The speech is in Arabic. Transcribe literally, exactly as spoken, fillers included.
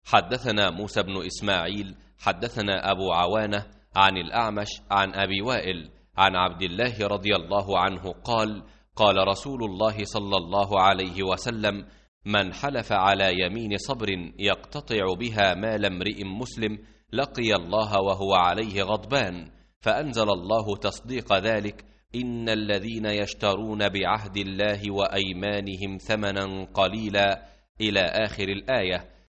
حدثنا موسى بن إسماعيل حدثنا أبو عوانة عن الأعمش عن أبي وائل عن عبد الله رضي الله عنه قال: قال رسول الله صلى الله عليه وسلم: من حلف على يمين صبر يقتطع بها مال امرئ مسلم لقي الله وهو عليه غضبان، فأنزل الله تصديق ذلك: إن الذين يشترون بعهد الله وأيمانهم ثمنا قليلا إلى آخر الآية.